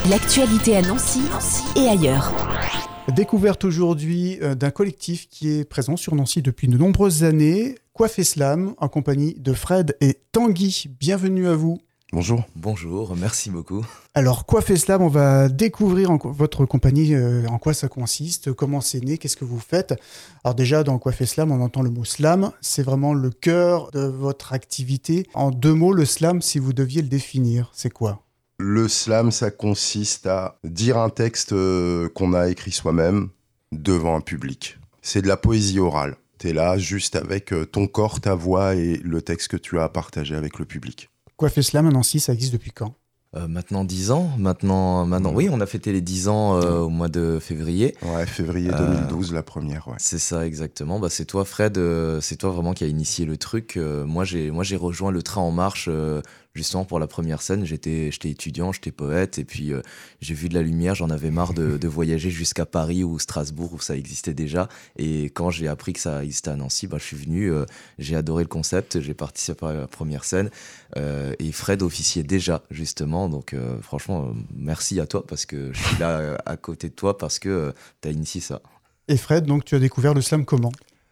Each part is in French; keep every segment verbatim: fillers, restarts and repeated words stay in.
L'actualité à Nancy et ailleurs. Découverte aujourd'hui d'un collectif qui est présent sur Nancy depuis de nombreuses années, Coiffe et Slam, en compagnie de Fred et Tanguy. Bienvenue à vous. Bonjour. Bonjour, merci beaucoup. Alors, Coiffe et Slam, on va découvrir en, votre compagnie, euh, en quoi ça consiste, comment c'est né, qu'est-ce que vous faites. Alors déjà, dans Coiffe et Slam, on entend le mot slam, c'est vraiment le cœur de votre activité. En deux mots, le slam, si vous deviez le définir, c'est quoi ? Le slam, ça consiste à dire un texte euh, qu'on a écrit soi-même devant un public. C'est de la poésie orale. T'es là juste avec euh, ton corps, ta voix et le texte que tu as à partager avec le public. Coiffe et Slam à Nancy, ça existe depuis quand ? Euh, maintenant dix ans, maintenant, maintenant oui, on a fêté les dix ans euh, au mois de février. Ouais, février deux mille douze, euh, la première, ouais. C'est ça, exactement. Bah, c'est toi, Fred, euh, c'est toi vraiment qui a initié le truc. Euh, moi, j'ai, moi, j'ai rejoint le train en marche euh, justement pour la première scène. J'étais, j'étais étudiant, j'étais poète, et puis euh, j'ai vu de la lumière, j'en avais marre de, de voyager jusqu'à Paris ou Strasbourg où ça existait déjà. Et quand j'ai appris que ça existait à Nancy, bah, je suis venu, euh, j'ai adoré le concept, j'ai participé à la première scène. Euh, et Fred officiait déjà, justement. Donc, euh, franchement, euh, merci à toi parce que je suis là euh, à côté de toi parce que euh, tu as initié ça. Et Fred, donc, tu as découvert le slam comment ?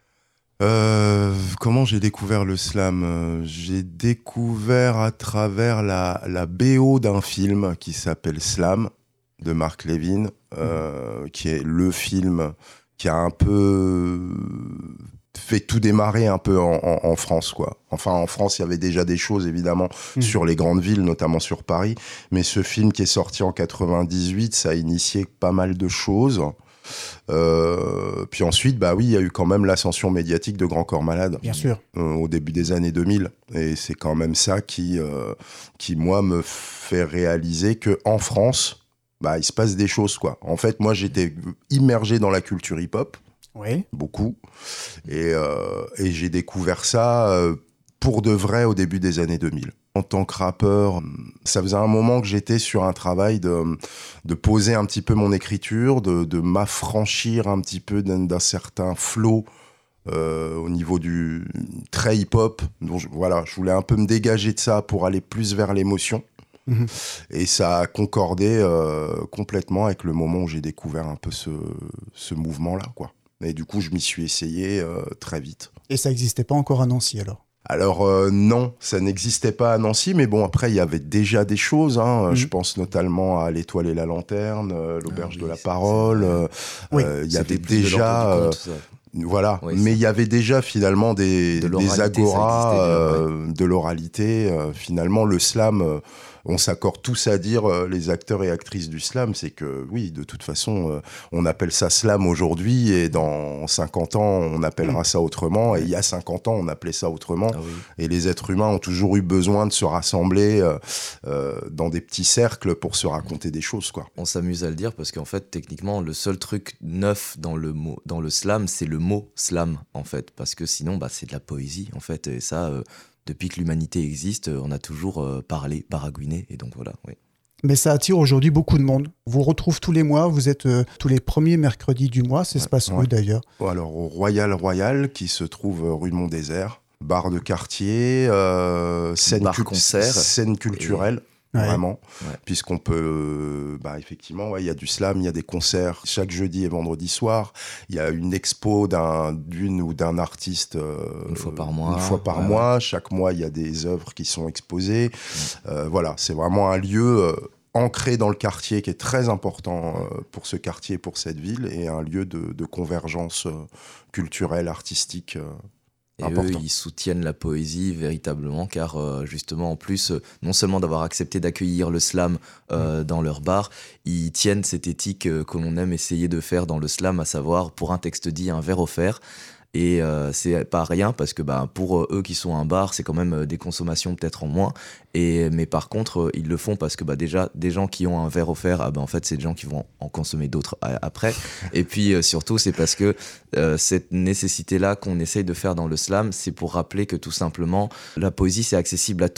Euh, comment j'ai découvert le slam ? euh, J'ai découvert à travers la, la B O d'un film qui s'appelle Slam, de Mark Levin, euh, mmh. qui est le film qui a un peu fait tout démarrer un peu en, en, en France, quoi. Enfin, en France, il y avait déjà des choses, évidemment, mmh. sur les grandes villes, notamment sur Paris. Mais ce film qui est sorti en quatre-vingt-dix-huit, ça a initié pas mal de choses. Euh, puis ensuite, bah oui, il y a eu quand même l'ascension médiatique de Grand Corps Malade. Bien sûr. Euh, au début des années deux mille. Et c'est quand même ça qui, euh, qui moi, me fait réaliser qu'en France, bah, il se passe des choses, quoi. En fait, moi, j'étais immergé dans la culture hip-hop. Oui. Beaucoup. Et, euh, et j'ai découvert ça euh, pour de vrai au début des années deux mille. En tant que rappeur, ça faisait un moment que j'étais sur un travail de, de poser un petit peu mon écriture, de, de m'affranchir un petit peu d'un, d'un certain flow euh, au niveau du très hip-hop. Donc je, voilà, je voulais un peu me dégager de ça pour aller plus vers l'émotion. Mmh. Et ça a concordé euh, complètement avec le moment où j'ai découvert un peu ce, ce mouvement-là, quoi. Et du coup, je m'y suis essayé euh, très vite. Et ça n'existait pas encore à Nancy, alors ? Alors euh, non, ça n'existait pas à Nancy, mais bon, après, il y avait déjà des choses. Hein. Mmh. Je pense notamment à l'Étoile et la Lanterne, euh, l'Auberge ah, oui, de la Parole. Il euh, oui, euh, y avait déjà... Euh, voilà, oui, mais il y avait déjà finalement des, de des agoras, euh, ouais. de l'oralité. Euh, finalement, le slam... Euh, on s'accorde tous à dire, euh, les acteurs et actrices du slam, c'est que oui, de toute façon, euh, on appelle ça slam aujourd'hui et dans cinquante ans, on appellera mmh. ça autrement. Et il y a cinquante ans, on appelait ça autrement. Ah oui. Et les êtres humains ont toujours eu besoin de se rassembler euh, euh, dans des petits cercles pour se raconter des choses, quoi. On s'amuse à le dire parce qu'en fait, techniquement, le seul truc neuf dans le, mot, dans le slam, c'est le mot slam, en fait. Parce que sinon, bah, c'est de la poésie, en fait. Et ça... Euh, Depuis que l'humanité existe, on a toujours euh, parlé, baragouiné, et donc voilà, oui. Mais ça attire aujourd'hui beaucoup de monde. On vous retrouve tous les mois, vous êtes euh, tous les premiers mercredis du mois, ça ouais, se passe ouais. où d'ailleurs ? Alors au Royal Royal, qui se trouve rue de Mont-Désert, bar de quartier, euh, scène, bar cu- concert, scène culturelle. Et... Ouais. Vraiment, ouais. puisqu'on peut, bah effectivement, ouais, il y a du slam, il y a des concerts chaque jeudi et vendredi soir. Il y a une expo d'un, d'une ou d'un artiste euh, une fois par mois. Une fois par ouais, mois. Ouais. Chaque mois, il y a des œuvres qui sont exposées. Ouais. Euh, voilà, c'est vraiment un lieu euh, ancré dans le quartier qui est très important euh, pour ce quartier, pour cette ville, et un lieu de, de convergence euh, culturelle, artistique. Euh, Et important. Eux, ils soutiennent la poésie véritablement, car euh, justement, en plus, euh, non seulement d'avoir accepté d'accueillir le slam euh, mmh. dans leur bar, ils tiennent cette éthique euh, que l'on aime essayer de faire dans le slam, à savoir, pour un texte dit, un verre offert. Et euh, c'est pas rien parce que bah, pour euh, eux qui sont un bar, c'est quand même euh, des consommations peut-être en moins. Et, mais par contre, euh, ils le font parce que bah, déjà, des gens qui ont un verre offert, ah, bah, en fait, c'est des gens qui vont en consommer d'autres euh, après. Et puis euh, surtout, c'est parce que euh, cette nécessité-là qu'on essaye de faire dans le slam, c'est pour rappeler que tout simplement, la poésie, c'est accessible à tous.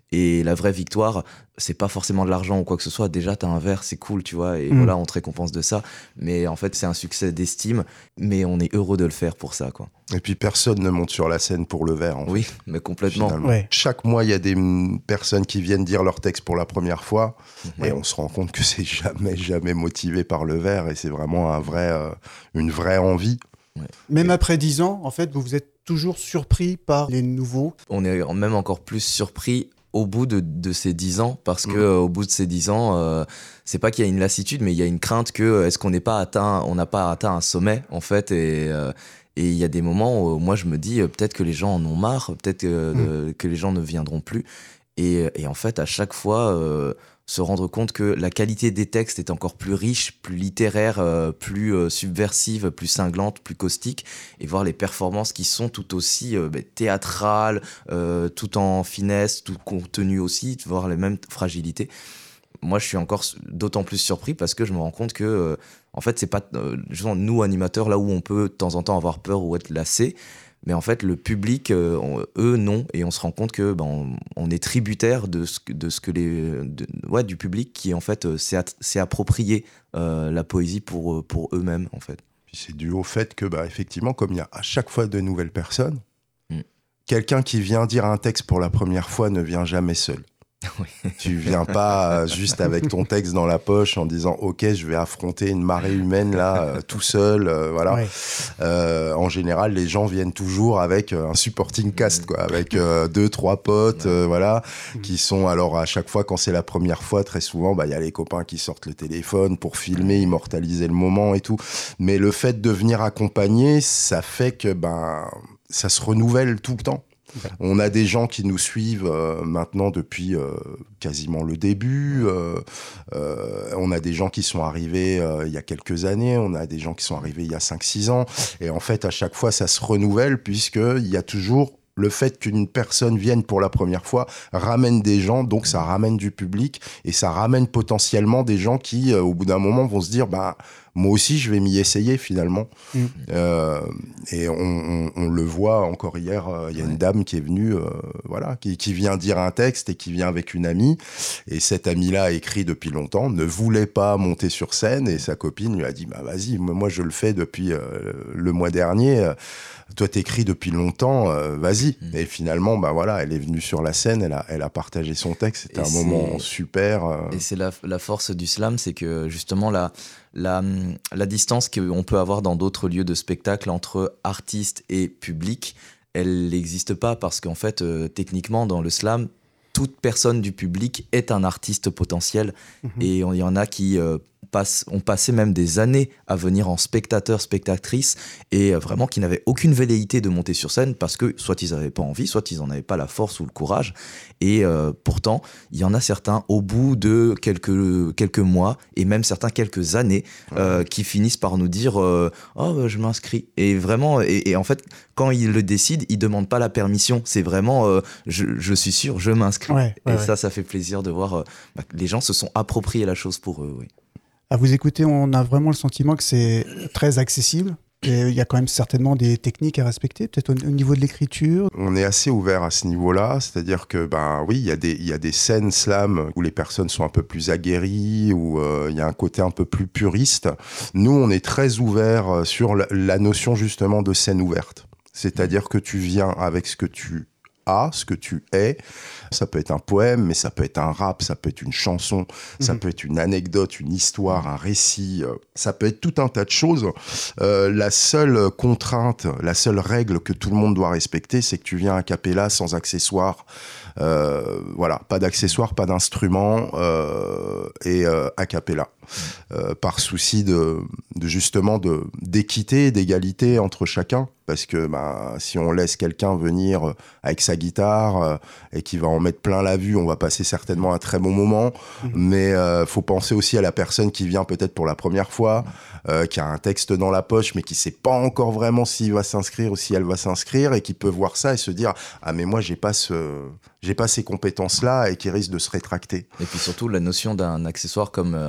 Et la vraie victoire, c'est pas forcément de l'argent ou quoi que ce soit. Déjà, t'as un verre, c'est cool, tu vois, et mmh. voilà, on te récompense de ça. Mais en fait, c'est un succès d'estime, mais on est heureux de le faire pour ça, quoi. Et puis, personne ne monte sur la scène pour le verre. En oui, fait, mais complètement. Ouais. Chaque mois, il y a des m- personnes qui viennent dire leur texte pour la première fois, mmh. et on se rend compte que c'est jamais, jamais motivé par le verre, et c'est vraiment un vrai, euh, une vraie envie. Ouais. Même et... après dix ans, en fait, vous vous êtes toujours surpris par les nouveaux. On est même encore plus surpris au bout de, de ces dix ans, parce que mmh. euh, au bout de ces dix ans, euh, c'est pas qu'il y a une lassitude, mais il y a une crainte que est-ce qu'on n'est pas atteint, on n'a pas atteint un sommet en fait, et euh, et il y a des moments où moi je me dis euh, peut-être que les gens en ont marre, peut-être que, mmh. euh, que les gens ne viendront plus, et, et en fait à chaque fois euh, se rendre compte que la qualité des textes est encore plus riche, plus littéraire, euh, plus euh, subversive, plus cinglante, plus caustique, et voir les performances qui sont tout aussi euh, bah, théâtrales, euh, tout en finesse, tout contenu aussi, voir les mêmes fragilités. Moi, je suis encore d'autant plus surpris parce que je me rends compte que, euh, en fait, c'est pas euh, genre, nous animateurs là où on peut de temps en temps avoir peur ou être lassé. Mais en fait, le public, euh, on, eux, non. Et on se rend compte que ben, on, on est tributaire de ce, de ce que les, de, ouais, du public qui, en fait, euh, s'est, s'est approprié euh, la poésie pour, pour eux-mêmes, en fait. Puis c'est dû au fait que, bah, effectivement, comme il y a à chaque fois de nouvelles personnes, mm. quelqu'un qui vient dire un texte pour la première fois ne vient jamais seul. Oui. Tu viens pas juste avec ton texte dans la poche en disant ok je vais affronter une marée humaine là euh, tout seul euh, voilà ouais. euh, en général les gens viennent toujours avec euh, un supporting cast quoi, avec euh, deux trois potes euh, voilà qui sont alors à chaque fois quand c'est la première fois très souvent bah il y a les copains qui sortent le téléphone pour filmer immortaliser le moment et tout, mais le fait de venir accompagner ça fait que ben ça se renouvelle tout le temps. On a des gens qui nous suivent euh, maintenant depuis euh, quasiment le début. Euh, euh, on a des gens qui sont arrivés euh, il y a quelques années. On a des gens qui sont arrivés il y a cinq six ans. Et en fait, à chaque fois, ça se renouvelle puisqu'il y a toujours le fait qu'une personne vienne pour la première fois ramène des gens, donc ça ramène du public et ça ramène potentiellement des gens qui, euh, au bout d'un moment, vont se dire bah, « moi aussi, je vais m'y essayer finalement mmh. ». Euh, et on, on, on le voit encore hier, il euh, y a ouais. une dame qui est venue, euh, voilà, qui, qui vient dire un texte et qui vient avec une amie. Et cette amie-là a écrit depuis longtemps, ne voulait pas monter sur scène et sa copine lui a dit bah, « vas-y, moi je le fais depuis euh, le mois dernier euh, ». Toi, t'écris depuis longtemps, euh, vas-y. Mmh. Et finalement, bah voilà, elle est venue sur la scène, elle a, elle a partagé son texte. C'était et un c'est... moment super. Euh... Et c'est la, la force du slam, c'est que justement la, la, la distance qu'on peut avoir dans d'autres lieux de spectacle entre artistes et public, elle n'existe pas parce qu'en fait, euh, techniquement, dans le slam, toute personne du public est un artiste potentiel. Mmh. Et il y en a qui euh, passent, ont passé même des années à venir en spectateur, spectatrice, et euh, vraiment qui n'avaient aucune velléité de monter sur scène parce que soit ils n'avaient pas envie, soit ils n'en avaient pas la force ou le courage. Et euh, pourtant, il y en a certains au bout de quelques, quelques mois, et même certains quelques années, euh, qui finissent par nous dire euh, « Oh, bah, je m'inscris ». Et vraiment, et, et en fait, quand ils le décident, ils ne demandent pas la permission. C'est vraiment euh, je, « je suis sûr, je m'inscris ». Ouais, ouais, et ouais. ça, ça fait plaisir de voir euh, bah, que les gens se sont appropriés la chose pour eux. Oui. À vous écouter, on a vraiment le sentiment que c'est très accessible. Et il y a quand même certainement des techniques à respecter, peut-être au, au niveau de l'écriture. On est assez ouvert à ce niveau-là, c'est-à-dire que, ben oui, il y a des, il y a des scènes slam où les personnes sont un peu plus aguerries, où euh, il y a un côté un peu plus puriste. Nous, on est très ouvert sur la, la notion justement de scène ouverte. C'est-à-dire que tu viens avec ce que tu as, ce que tu es. Ça peut être un poème, mais ça peut être un rap, ça peut être une chanson, mmh. ça peut être une anecdote, une histoire, un récit. Euh, ça peut être tout un tas de choses. Euh, la seule contrainte, la seule règle que tout le monde doit respecter, c'est que tu viens a cappella sans accessoires. Euh, voilà, pas d'accessoires, pas d'instruments euh, et euh, a cappella. Euh, par souci de, de justement de, d'équité, d'égalité entre chacun. Parce que bah, si on laisse quelqu'un venir avec sa guitare euh, et qui va en mettre plein la vue, on va passer certainement un très bon moment. Mmh. Mais euh, faut penser aussi à la personne qui vient peut-être pour la première fois, euh, qui a un texte dans la poche, mais qui sait pas encore vraiment s'il va s'inscrire ou si elle va s'inscrire, et qui peut voir ça et se dire « Ah mais moi j'ai pas ce... j'ai pas ces compétences-là » et qui risque de se rétracter. Et puis surtout la notion d'un accessoire comme un instrument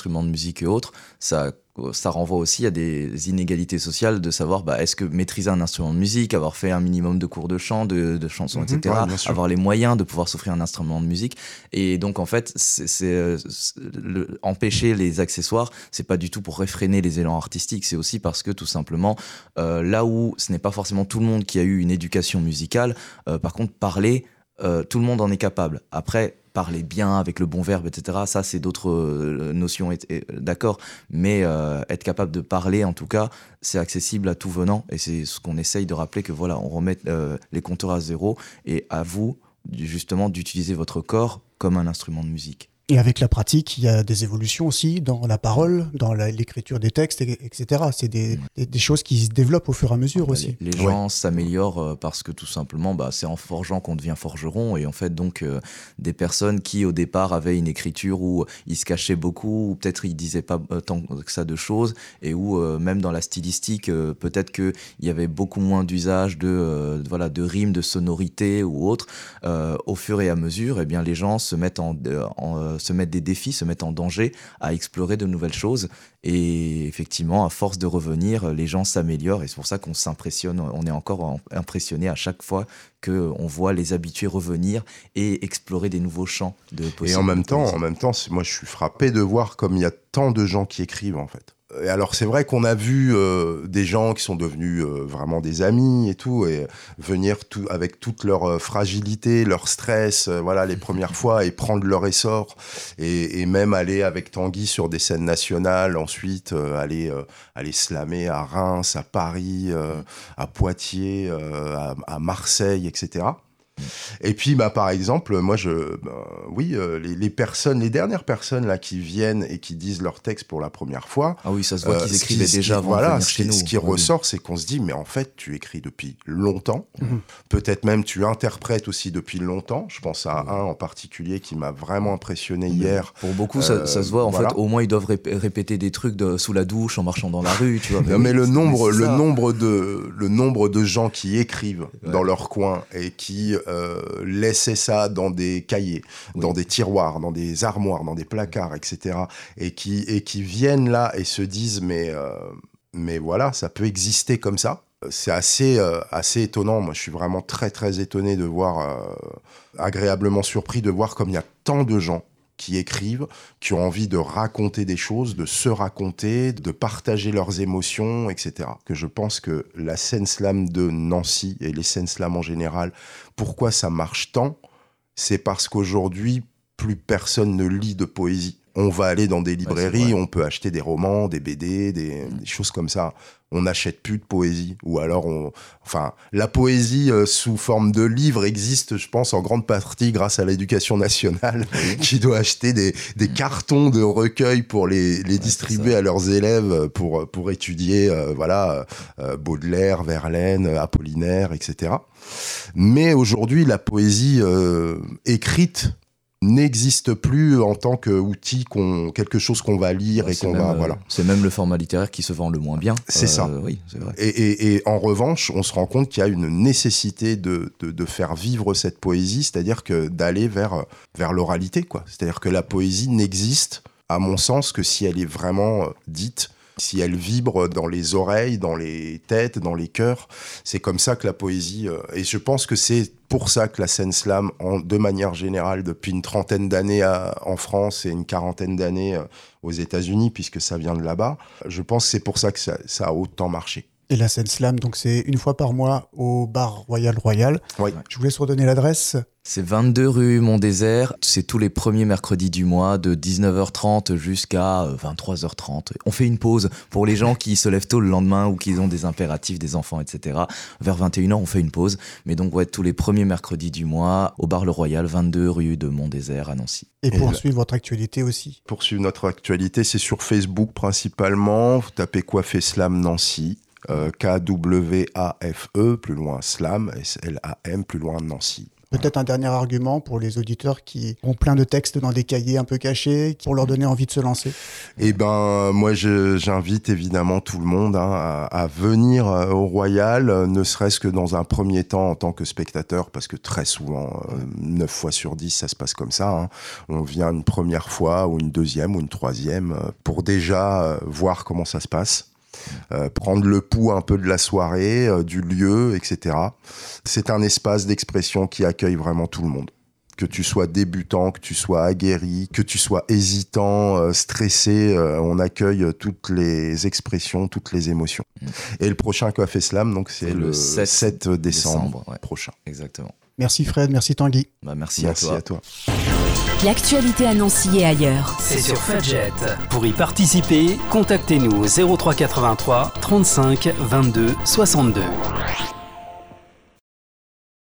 instrument de musique et autres, ça, ça renvoie aussi à des inégalités sociales de savoir bah, est-ce que maîtriser un instrument de musique, avoir fait un minimum de cours de chant, de, de chansons, Mmh, et cetera, ouais, avoir les moyens de pouvoir s'offrir un instrument de musique. Et donc, en fait, c'est, c'est, c'est le, empêcher les accessoires, c'est pas du tout pour réfréner les élans artistiques, c'est aussi parce que tout simplement, euh, là où ce n'est pas forcément tout le monde qui a eu une éducation musicale, euh, par contre, parler, euh, tout le monde en est capable. Après, parler bien avec le bon verbe, et cetera, ça, c'est d'autres euh, notions, et, et, d'accord, mais euh, être capable de parler, en tout cas, c'est accessible à tout venant, et c'est ce qu'on essaye de rappeler, que voilà, on remet euh, les compteurs à zéro, et à vous, justement, d'utiliser votre corps comme un instrument de musique. Et avec la pratique, il y a des évolutions aussi dans la parole, dans la, l'écriture des textes, et, etc. C'est des, des, des choses qui se développent au fur et à mesure bah, aussi. Les, les gens ouais. s'améliorent parce que tout simplement, bah, c'est en forgeant qu'on devient forgeron. Et en fait, donc, euh, des personnes qui au départ avaient une écriture où ils se cachaient beaucoup, ou peut-être ils disaient pas tant que ça de choses, et où euh, même dans la stylistique, euh, peut-être qu'il y avait beaucoup moins d'usage de, euh, voilà, de rimes, de sonorités ou autres. Euh, au fur et à mesure, eh bien, les gens se mettent en... en se mettre des défis, se mettre en danger, à explorer de nouvelles choses. Et effectivement, à force de revenir, les gens s'améliorent. Et c'est pour ça qu'on s'impressionne, on est encore impressionné à chaque fois qu'on voit les habitués revenir et explorer des nouveaux champs de possibilités. Et en même temps, en même temps, moi je suis frappé de voir comme il y a tant de gens qui écrivent en fait. Et alors c'est vrai qu'on a vu euh, des gens qui sont devenus euh, vraiment des amis et tout, et venir tout, avec toute leur euh, fragilité, leur stress, euh, voilà, les premières fois, et prendre leur essor, et, et même aller avec Tanguy sur des scènes nationales, ensuite euh, aller, euh, aller slammer à Reims, à Paris, euh, à Poitiers, euh, à, à Marseille, et cetera. Et puis, bah, par exemple, moi, je, bah, oui, euh, les, les personnes, les dernières personnes là qui viennent et qui disent leur texte pour la première fois. Ah oui, ça se voit euh, qu'ils écrivaient qui, déjà qui, avant voilà, de venir ce chez qui, nous. Ce qui oui. ressort, c'est qu'on se dit, mais en fait, tu écris depuis longtemps. Mmh. Peut-être même tu interprètes aussi depuis longtemps. Je pense à un en particulier qui m'a vraiment impressionné hier. Pour beaucoup, euh, ça, ça se voit. En voilà. fait, au moins, ils doivent ré- répéter des trucs de, sous la douche, en marchant dans la rue, tu vois. Mais, non, mais oui, le nombre, mais le nombre de, le nombre de gens qui écrivent ouais. dans leur coin et qui euh, laissaient ça dans des cahiers, oui. dans des tiroirs, dans des armoires, dans des placards, et cetera. Et qui, et qui viennent là et se disent, mais, euh, mais voilà, ça peut exister comme ça. C'est assez, euh, assez étonnant. Moi, je suis vraiment très, très étonné de voir, euh, agréablement surpris de voir comme il y a tant de gens qui écrivent, qui ont envie de raconter des choses, de se raconter, de partager leurs émotions, et cetera. Que je pense que la scène slam de Nancy et les scènes slam en général, pourquoi ça marche tant ? C'est parce qu'aujourd'hui, plus personne ne lit de poésie. On va aller dans des librairies, ouais, on peut acheter des romans, des B D, des, mmh. des choses comme ça. On n'achète plus de poésie. Ou alors, on... enfin, la poésie euh, sous forme de livre existe, je pense, en grande partie grâce à l'éducation nationale, qui doit acheter des, des cartons de recueils pour les, les ouais, distribuer à leurs élèves pour, pour étudier euh, voilà, euh, Baudelaire, Verlaine, Apollinaire, et cetera. Mais aujourd'hui, la poésie euh, écrite n'existe plus en tant qu'outil, qu'on, quelque chose qu'on va lire ouais, et qu'on même, va... Voilà. C'est même le format littéraire qui se vend le moins bien. C'est euh, ça. Oui, c'est vrai. Et, et, et en revanche, on se rend compte qu'il y a une nécessité de, de, de faire vivre cette poésie, c'est-à-dire que d'aller vers, vers l'oralité, quoi. C'est-à-dire que la poésie n'existe, à mon sens, que si elle est vraiment dite, si elle vibre dans les oreilles, dans les têtes, dans les cœurs. C'est comme ça que la poésie... Euh, et je pense que c'est pour ça que la scène slam, en, de manière générale, depuis une trentaine d'années à, en France et une quarantaine d'années euh, aux États-Unis, puisque ça vient de là-bas, je pense que c'est pour ça que ça, ça a autant marché. Et la scène slam, donc c'est une fois par mois au bar Royal Royal. Oui. Je vous laisse redonner l'adresse. C'est vingt-deux rue Mont-Désert. C'est tous les premiers mercredis du mois, de dix-neuf heures trente jusqu'à vingt-trois heures trente. On fait une pause pour les gens qui se lèvent tôt le lendemain ou qui ont des impératifs, des enfants, et cetera. Vers vingt et une heures, on fait une pause. Mais donc, ouais, tous les premiers mercredis du mois, au bar Le Royal, vingt-deux rue de Mont-Désert à Nancy. Et poursuivre votre actualité aussi. Poursuivre notre actualité, c'est sur Facebook principalement. Vous tapez Coiffé Slam Nancy. Euh, K W A F E, plus loin Slam, S L A M, plus loin Nancy. Peut-être un dernier argument pour les auditeurs qui ont plein de textes dans des cahiers un peu cachés, pour leur donner envie de se lancer. Eh ben, moi, je, j'invite évidemment tout le monde hein, à, à venir au Royal, ne serait-ce que dans un premier temps en tant que spectateur, parce que très souvent, euh, neuf fois sur dix, ça se passe comme ça. Hein. On vient une première fois, ou une deuxième, ou une troisième, euh, pour déjà euh, voir comment ça se passe. Euh, prendre le pouls un peu de la soirée, euh, du lieu, et cetera. C'est un espace d'expression qui accueille vraiment tout le monde. Que tu sois débutant, que tu sois aguerri, que tu sois hésitant, euh, stressé, euh, on accueille toutes les expressions, toutes les émotions. Mmh. Et le prochain Coiffé Slam, donc c'est, c'est le, le sept décembre, décembre ouais. prochain. Exactement. Merci Fred, merci Tanguy. Bah, merci, merci à toi. à toi. L'actualité à Nancy et ailleurs. C'est sur Fudget. Pour y participer, contactez-nous au zéro trois quatre-vingt-trois trente-cinq vingt-deux soixante-deux.